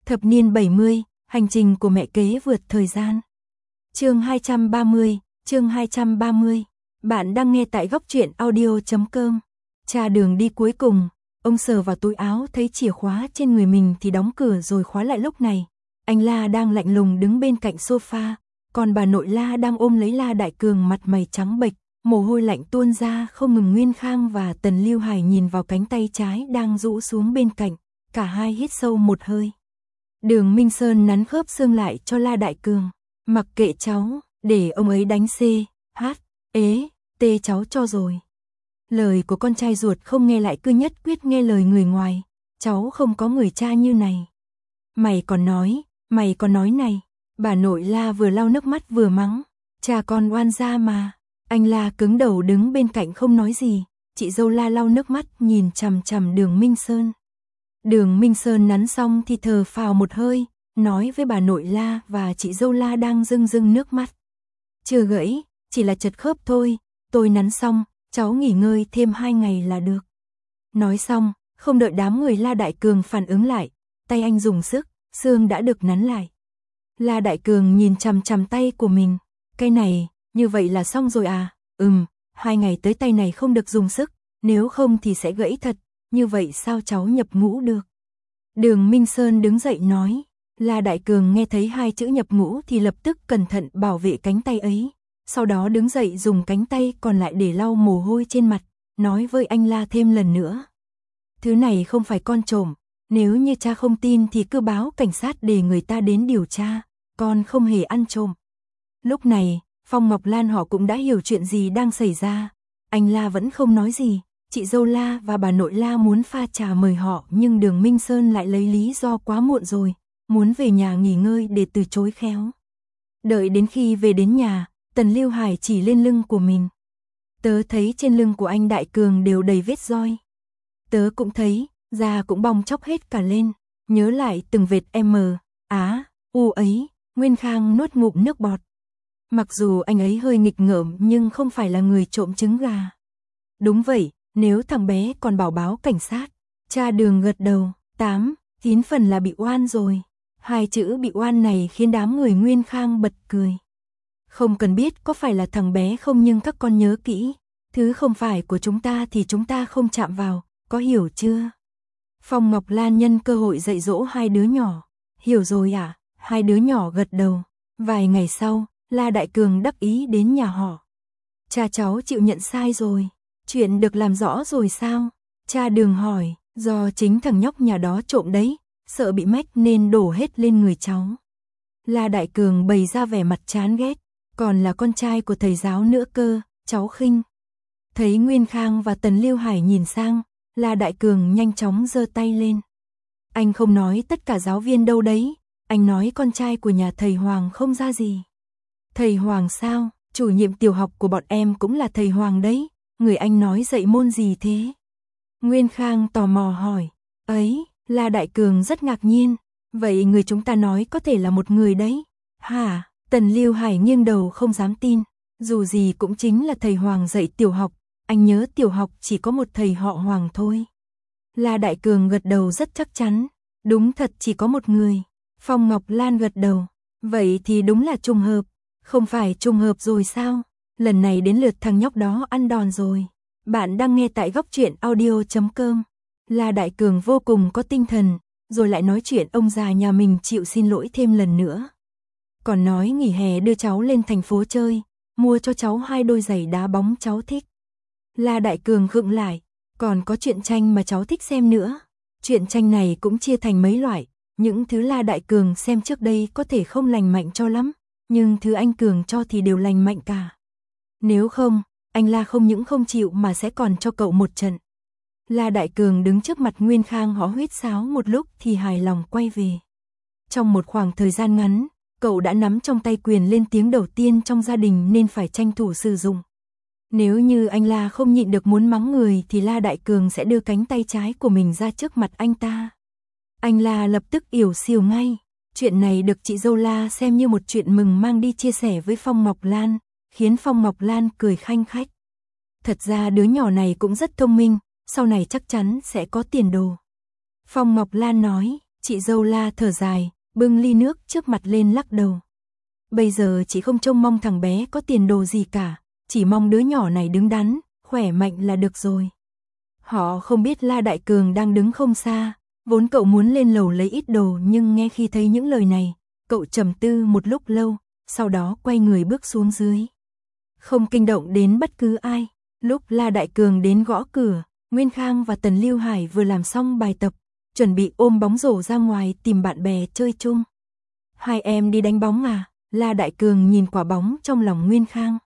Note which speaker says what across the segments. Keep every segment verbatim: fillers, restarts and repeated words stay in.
Speaker 1: Thập niên bảy mươi, hành trình của mẹ kế vượt thời gian. Chương hai trăm ba mươi, chương hai trăm ba mươi. Bạn đang nghe tại góc truyện audio chấm com. Cha đường đi cuối cùng, ông sờ vào túi áo thấy chìa khóa trên người mình thì đóng cửa rồi khóa lại. Lúc này, anh La đang lạnh lùng đứng bên cạnh sofa, còn bà nội La đang ôm lấy La Đại Cường, mặt mày trắng bệch, mồ hôi lạnh tuôn ra không ngừng. Nguyên Khang và Tần Lưu Hải nhìn vào cánh tay trái đang rũ xuống bên cạnh, cả hai hít sâu một hơi. Đường Minh Sơn nắn khớp xương lại cho La Đại Cường, mặc kệ cháu, để ông ấy đánh C, H, ế, T cháu cho rồi. Lời của con trai ruột không nghe lại cứ nhất quyết nghe lời người ngoài, cháu không có người cha như này. Mày còn nói, mày còn nói này, bà nội La vừa lau nước mắt vừa mắng, cha con oan gia mà. Anh La cứng đầu đứng bên cạnh không nói gì, chị dâu La lau nước mắt nhìn chằm chằm Đường Minh Sơn. Đường Minh Sơn nắn xong thì thở phào một hơi, nói với bà nội La và chị dâu La đang rưng rưng nước mắt. Chưa gãy, chỉ là chật khớp thôi, tôi nắn xong, cháu nghỉ ngơi thêm hai ngày là được. Nói xong, không đợi đám người La Đại Cường phản ứng lại, tay anh dùng sức, xương đã được nắn lại. La Đại Cường nhìn chằm chằm tay của mình, cái này, như vậy là xong rồi à? Ừm, hai ngày tới tay này không được dùng sức, nếu không thì sẽ gãy thật, như vậy sao cháu nhập ngũ được? Đường Minh Sơn đứng dậy nói. La Đại Cường nghe thấy hai chữ nhập ngũ thì lập tức cẩn thận bảo vệ cánh tay ấy, sau đó đứng dậy dùng cánh tay còn lại để lau mồ hôi trên mặt, nói với anh La thêm lần nữa. Thứ này không phải con trộm, nếu như cha không tin thì cứ báo cảnh sát để người ta đến điều tra, con không hề ăn trộm. Lúc này, Phong Ngọc Lan họ cũng đã hiểu chuyện gì đang xảy ra, anh La vẫn không nói gì, chị dâu La và bà nội La muốn pha trà mời họ nhưng Đường Minh Sơn lại lấy lý do quá muộn rồi, muốn về nhà nghỉ ngơi để từ chối khéo. Đợi đến khi về đến nhà, Tần Lưu Hải chỉ lên lưng của mình. Tớ thấy trên lưng của anh Đại Cường đều đầy vết roi. Tớ cũng thấy, da cũng bong chóc hết cả lên, nhớ lại từng vệt M, Á, U ấy, Nguyên Khang nuốt ngụm nước bọt. Mặc dù anh ấy hơi nghịch ngợm nhưng không phải là người trộm trứng gà. Đúng vậy, nếu thằng bé còn bảo báo cảnh sát. Cha Đường gật đầu, tám, chín phần là bị oan rồi. Hai chữ bị oan này khiến đám người Nguyên Khang bật cười. Không cần biết có phải là thằng bé không nhưng các con nhớ kỹ, thứ không phải của chúng ta thì chúng ta không chạm vào, có hiểu chưa? Phong Ngọc Lan nhân cơ hội dạy dỗ hai đứa nhỏ. Hiểu rồi ạ, à? Hai đứa nhỏ gật đầu. Vài ngày sau, La Đại Cường đắc ý đến nhà họ. Cha cháu chịu nhận sai rồi, chuyện được làm rõ rồi sao? Cha Đường hỏi, do chính thằng nhóc nhà đó trộm đấy, sợ bị mách nên đổ hết lên người cháu. La Đại Cường bày ra vẻ mặt chán ghét, còn là con trai của thầy giáo nữa cơ, cháu khinh. Thấy Nguyên Khang và Tần Lưu Hải nhìn sang, La Đại Cường nhanh chóng giơ tay lên. Anh không nói tất cả giáo viên đâu đấy, anh nói con trai của nhà thầy Hoàng không ra gì. Thầy Hoàng sao? Chủ nhiệm tiểu học của bọn em cũng là thầy Hoàng đấy, người anh nói dạy môn gì thế? Nguyên Khang tò mò hỏi. Ấy, La Đại Cường rất ngạc nhiên, vậy người chúng ta nói có thể là một người đấy. Hả? Tần Lưu Hải nghiêng đầu không dám tin, dù gì cũng chính là thầy Hoàng dạy tiểu học, anh nhớ tiểu học chỉ có một thầy họ Hoàng thôi. La Đại Cường gật đầu rất chắc chắn, đúng thật chỉ có một người. Phong Ngọc Lan gật đầu, vậy thì đúng là trùng hợp, không phải trùng hợp rồi sao? Lần này đến lượt thằng nhóc đó ăn đòn rồi. Bạn đang nghe tại góc truyện audio chấm com. La Đại Cường vô cùng có tinh thần, rồi lại nói chuyện ông già nhà mình chịu xin lỗi thêm lần nữa. Còn nói nghỉ hè đưa cháu lên thành phố chơi, mua cho cháu hai đôi giày đá bóng cháu thích. La Đại Cường khựng lại, còn có truyện tranh mà cháu thích xem nữa. Truyện tranh này cũng chia thành mấy loại, những thứ La Đại Cường xem trước đây có thể không lành mạnh cho lắm, nhưng thứ anh Cường cho thì đều lành mạnh cả. Nếu không, anh La không những không chịu mà sẽ còn cho cậu một trận. La Đại Cường đứng trước mặt Nguyên Khang hó huýt sáo một lúc thì hài lòng quay về. Trong một khoảng thời gian ngắn, cậu đã nắm trong tay quyền lên tiếng đầu tiên trong gia đình nên phải tranh thủ sử dụng. Nếu như anh La không nhịn được muốn mắng người thì La Đại Cường sẽ đưa cánh tay trái của mình ra trước mặt anh ta. Anh La lập tức ỉu xìu ngay. Chuyện này được chị dâu La xem như một chuyện mừng mang đi chia sẻ với Phong Ngọc Lan, khiến Phong Ngọc Lan cười khanh khách. Thật ra đứa nhỏ này cũng rất thông minh, sau này chắc chắn sẽ có tiền đồ. Phong Ngọc Lan nói, Chị dâu La thở dài, bưng ly nước trước mặt lên lắc đầu. Bây giờ chị không trông mong thằng bé có tiền đồ gì cả, chỉ mong đứa nhỏ này đứng đắn, khỏe mạnh là được rồi. Họ không biết La Đại Cường đang đứng không xa, vốn cậu muốn lên lầu lấy ít đồ nhưng nghe khi thấy những lời này, cậu trầm tư một lúc lâu, sau đó quay người bước xuống dưới. Không kinh động đến bất cứ ai, lúc La Đại Cường đến gõ cửa, Nguyên Khang và Tần Lưu Hải vừa làm xong bài tập, chuẩn bị ôm bóng rổ ra ngoài tìm bạn bè chơi chung. Hai em đi đánh bóng à? La Đại Cường nhìn quả bóng trong lòng Nguyên Khang.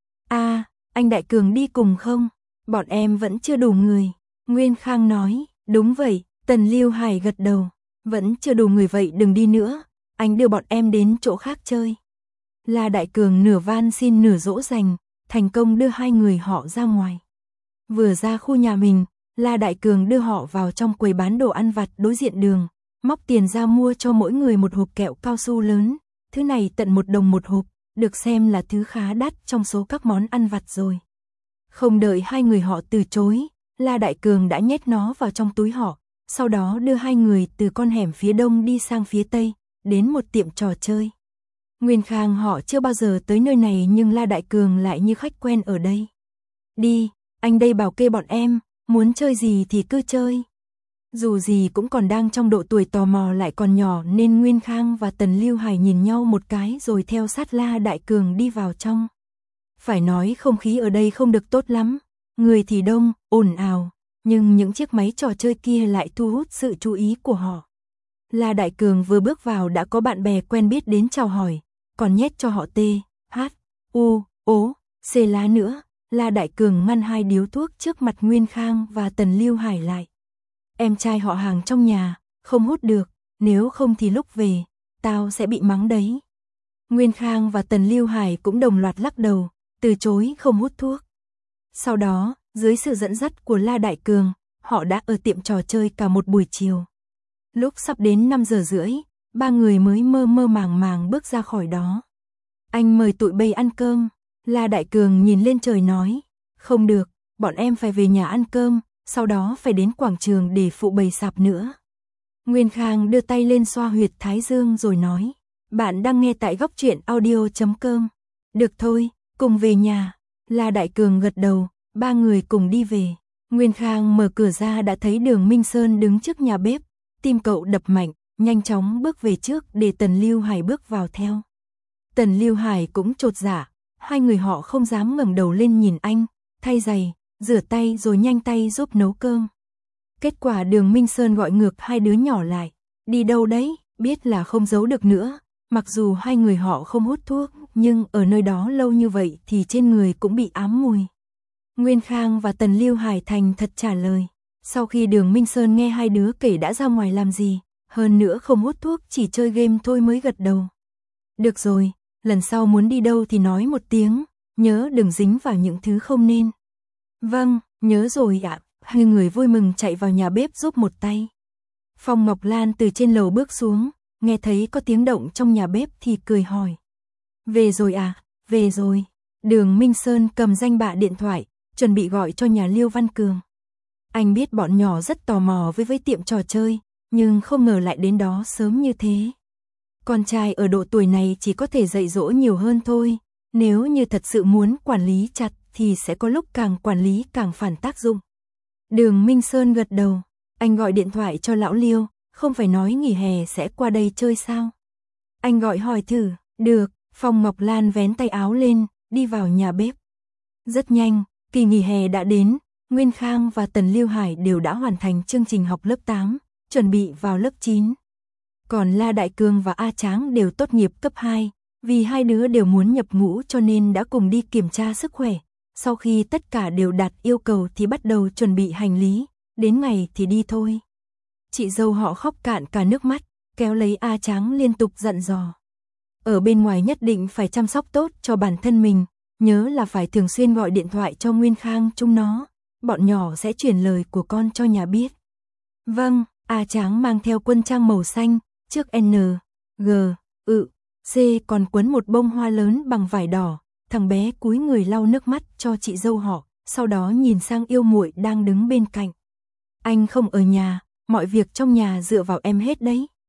Speaker 1: À, anh Đại Cường đi cùng không? Bọn em vẫn chưa đủ người. Nguyên Khang nói, đúng vậy, Tần Lưu Hải gật đầu. Vẫn chưa đủ người vậy đừng đi nữa, anh đưa bọn em đến chỗ khác chơi. La Đại Cường nửa van xin nửa dỗ dành, thành công đưa hai người họ ra ngoài. Vừa ra khu nhà mình, La Đại Cường đưa họ vào trong quầy bán đồ ăn vặt đối diện đường, móc tiền ra mua cho mỗi người một hộp kẹo cao su lớn, thứ này tận một đồng một hộp, được xem là thứ khá đắt trong số các món ăn vặt rồi. Không đợi hai người họ từ chối, La Đại Cường đã nhét nó vào trong túi họ, sau đó đưa hai người từ con hẻm phía đông đi sang phía tây, đến một tiệm trò chơi. Nguyên Khang họ chưa bao giờ tới nơi này nhưng La Đại Cường lại như khách quen ở đây. Đi, anh đây bảo kê bọn em, muốn chơi gì thì cứ chơi. Dù gì cũng còn đang trong độ tuổi tò mò lại còn nhỏ nên Nguyên Khang và Tần Lưu Hải nhìn nhau một cái rồi theo sát La Đại Cường đi vào trong. Phải nói không khí ở đây không được tốt lắm, người thì đông, ồn ào, nhưng những chiếc máy trò chơi kia lại thu hút sự chú ý của họ. La Đại Cường vừa bước vào đã có bạn bè quen biết đến chào hỏi, còn nhét cho họ T, H, U, O, C lá nữa. La Đại Cường ngăn hai điếu thuốc trước mặt Nguyên Khang và Tần Lưu Hải lại. Em trai họ hàng trong nhà, không hút được, nếu không thì lúc về, tao sẽ bị mắng đấy. Nguyên Khang và Tần Lưu Hải cũng đồng loạt lắc đầu, từ chối không hút thuốc. Sau đó, dưới sự dẫn dắt của La Đại Cường, họ đã ở tiệm trò chơi cả một buổi chiều. Lúc sắp đến năm giờ rưỡi, ba người mới mơ mơ màng màng bước ra khỏi đó. Anh mời tụi bay ăn cơm. La Đại Cường nhìn lên trời nói, không được, bọn em phải về nhà ăn cơm, sau đó phải đến quảng trường để phụ bày sạp nữa. Nguyên Khang đưa tay lên xoa huyệt thái dương rồi nói, bạn đang nghe tại góc truyện audio chấm com. Được thôi, cùng về nhà. La Đại Cường gật đầu, ba người cùng đi về. Nguyên Khang mở cửa ra đã thấy Đường Minh Sơn đứng trước nhà bếp, tim cậu đập mạnh, nhanh chóng bước về trước để Tần Lưu Hải bước vào theo. Tần Lưu Hải cũng chột dạ. Hai người họ không dám ngẩng đầu lên nhìn anh, thay giày, rửa tay rồi nhanh tay giúp nấu cơm. Kết quả Đường Minh Sơn gọi ngược hai đứa nhỏ lại, đi đâu đấy, biết là không giấu được nữa, mặc dù hai người họ không hút thuốc, nhưng ở nơi đó lâu như vậy thì trên người cũng bị ám mùi. Nguyên Khang và Tần Lưu Hải thành thật trả lời, sau khi Đường Minh Sơn nghe hai đứa kể đã ra ngoài làm gì, hơn nữa không hút thuốc chỉ chơi game thôi mới gật đầu. Được rồi. Lần sau muốn đi đâu thì nói một tiếng, nhớ đừng dính vào những thứ không nên. Vâng, nhớ rồi ạ. Hai người vui mừng chạy vào nhà bếp giúp một tay. Phong Ngọc Lan từ trên lầu bước xuống, nghe thấy có tiếng động trong nhà bếp thì cười hỏi. Về rồi à, về rồi. Đường Minh Sơn cầm danh bạ điện thoại, chuẩn bị gọi cho nhà Liêu Văn Cường. Anh biết bọn nhỏ rất tò mò với với tiệm trò chơi, nhưng không ngờ lại đến đó sớm như thế. Con trai ở độ tuổi này chỉ có thể dạy dỗ nhiều hơn thôi, nếu như thật sự muốn quản lý chặt thì sẽ có lúc càng quản lý càng phản tác dụng. Đường Minh Sơn gật đầu, anh gọi điện thoại cho lão Liêu, không phải nói nghỉ hè sẽ qua đây chơi sao? Anh gọi hỏi thử, được, Phong Ngọc Lan vén tay áo lên, đi vào nhà bếp. Rất nhanh, kỳ nghỉ hè đã đến, Nguyên Khang và Tần Lưu Hải đều đã hoàn thành chương trình học lớp tám, chuẩn bị vào lớp chín. Còn La Đại Cường và A Tráng đều tốt nghiệp cấp hai, vì hai đứa đều muốn nhập ngũ cho nên đã cùng đi kiểm tra sức khỏe. Sau khi tất cả đều đạt yêu cầu thì bắt đầu chuẩn bị hành lý, đến ngày thì đi thôi. Chị dâu họ khóc cạn cả nước mắt, kéo lấy A Tráng liên tục dặn dò. Ở bên ngoài nhất định phải chăm sóc tốt cho bản thân mình, nhớ là phải thường xuyên gọi điện thoại cho Nguyên Khang chúng nó, bọn nhỏ sẽ truyền lời của con cho nhà biết. Vâng, A Tráng mang theo quân trang màu xanh, trước N, G, ự, C còn quấn một bông hoa lớn bằng vải đỏ, thằng bé cúi người lau nước mắt cho chị dâu họ, sau đó nhìn sang yêu muội đang đứng bên cạnh. Anh không ở nhà, mọi việc trong nhà dựa vào em hết đấy.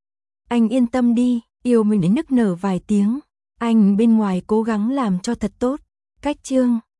Speaker 1: Anh yên tâm đi, yêu mình đến nức nở vài tiếng. Anh bên ngoài cố gắng làm cho thật tốt. Cách chương